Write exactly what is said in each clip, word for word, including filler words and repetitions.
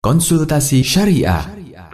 Konsultasi Syariah.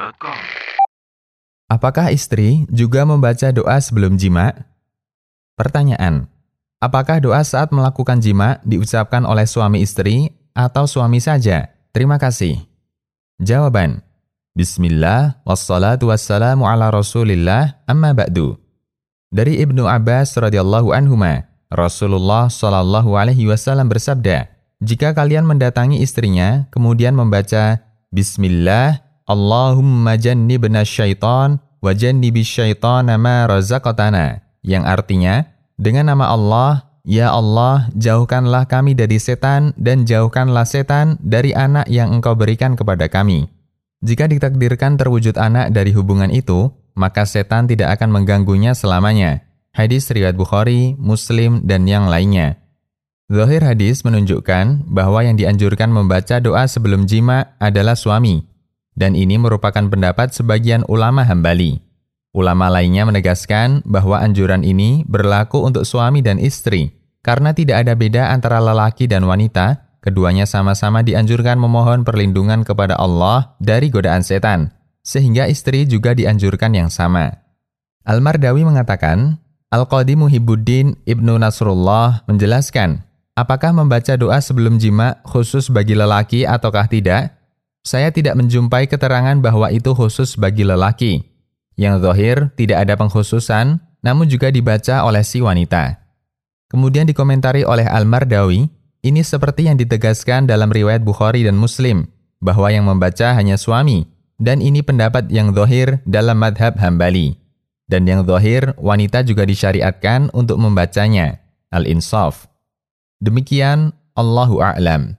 Apakah istri juga membaca doa sebelum jima? Pertanyaan: apakah doa saat melakukan jima diucapkan oleh suami istri atau suami saja? Terima kasih. Jawaban: Bismillah, wassalatu wassalamu ala rasulillah, amma ba'du. Dari Ibnu Abbas radhiyallahu anhuma, Rasulullah shallallahu alaihi wasallam bersabda, jika kalian mendatangi istrinya, kemudian membaca Bismillah, Allahumma jannibna syaitan, wa jannibis syaitana ma razaqtana, yang artinya, dengan nama Allah, ya Allah, jauhkanlah kami dari setan dan jauhkanlah setan dari anak yang engkau berikan kepada kami. Jika ditakdirkan terwujud anak dari hubungan itu, maka setan tidak akan mengganggunya selamanya. Hadis riwayat Bukhari, Muslim, dan yang lainnya. Zahir hadis menunjukkan bahwa yang dianjurkan membaca doa sebelum jima adalah suami, dan ini merupakan pendapat sebagian ulama Hambali. Ulama lainnya menegaskan bahwa anjuran ini berlaku untuk suami dan istri, karena tidak ada beda antara lelaki dan wanita, keduanya sama-sama dianjurkan memohon perlindungan kepada Allah dari godaan setan, sehingga istri juga dianjurkan yang sama. Al-Mardawi mengatakan, Al-Qadi Muhibbuddin Ibnu Nasrullah menjelaskan, apakah membaca doa sebelum jima khusus bagi lelaki ataukah tidak? Saya tidak menjumpai keterangan bahwa itu khusus bagi lelaki. Yang zahir tidak ada pengkhususan, namun juga dibaca oleh si wanita. Kemudian dikomentari oleh Al-Mardawi, ini seperti yang ditegaskan dalam riwayat Bukhari dan Muslim, bahwa yang membaca hanya suami, dan ini pendapat yang zahir dalam madhab Hambali. Dan yang zahir, wanita juga disyariatkan untuk membacanya. Al-Insaf. Demikian, Allahu a'lam.